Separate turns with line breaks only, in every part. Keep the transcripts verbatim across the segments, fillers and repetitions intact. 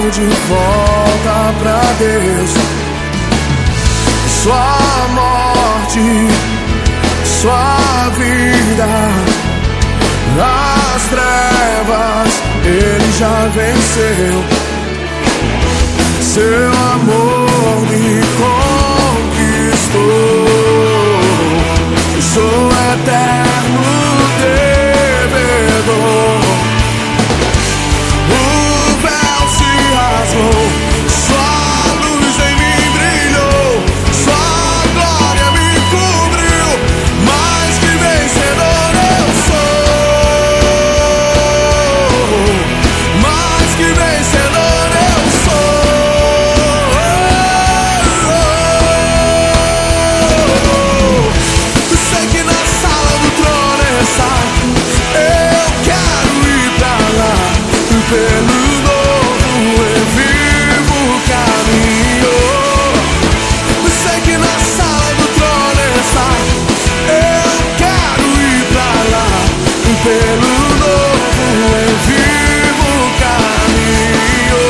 levam de volta pra Deus. Sua morte, sua vida, as trevas Ele já venceu. Seu amor me conquistou. Eu sou eterno devedor. O véu se rasgou, sua luz em mim brilhou, sua glória me cobriu. Mais que vencedor eu sou. Mais que vencedor eu sou. Eu sei que na sala do trono está. Eu quero ir pra lá, pelo novo e vivo caminho. Eu sei que na sala do trono está. Eu quero ir pra lá, pelo novo e vivo caminho.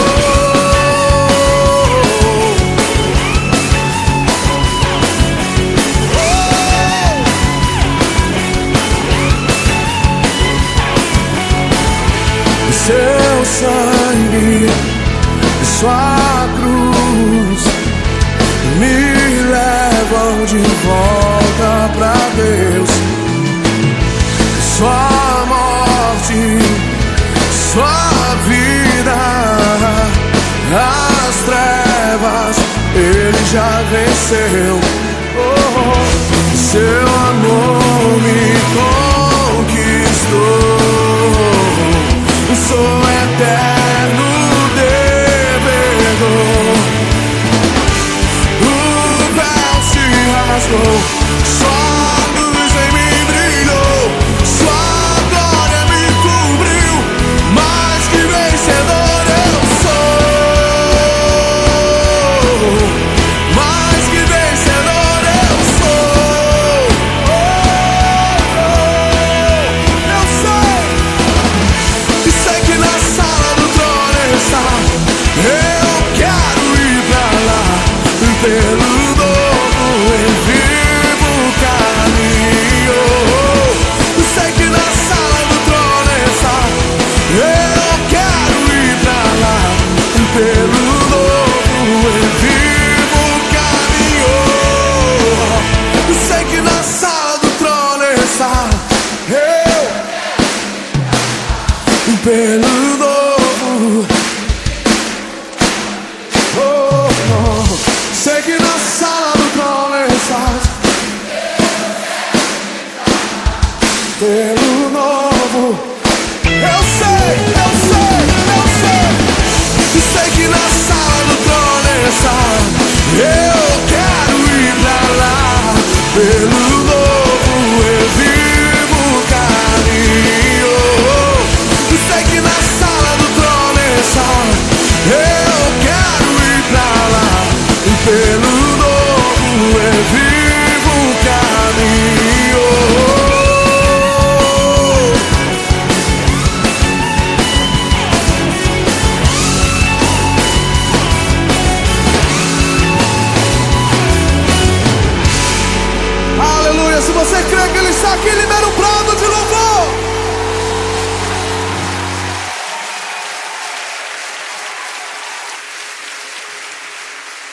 Seu sangue, sua cruz me levam de volta pra Deus. Sua morte, sua vida, as trevas Ele já venceu. Oh, seu amor me conquistou. Sou eterno devedor. O véu se rasgou, sua luz em mim brilhou, sua glória me cobriu. Mais que vencedor eu sou. Mais que vencedor eu sou. Oh, oh, eu sei. Sei que na sala do trono está. Eu quero ir pra lá, pelo novo e vivo caminho. Sei que na sala do trono está. Eu quero ir pra lá, pelo novo e vivo caminho. Sei que na sala do trono está. Eu pelo novo, oh, oh. Sei que na sala do trono estás.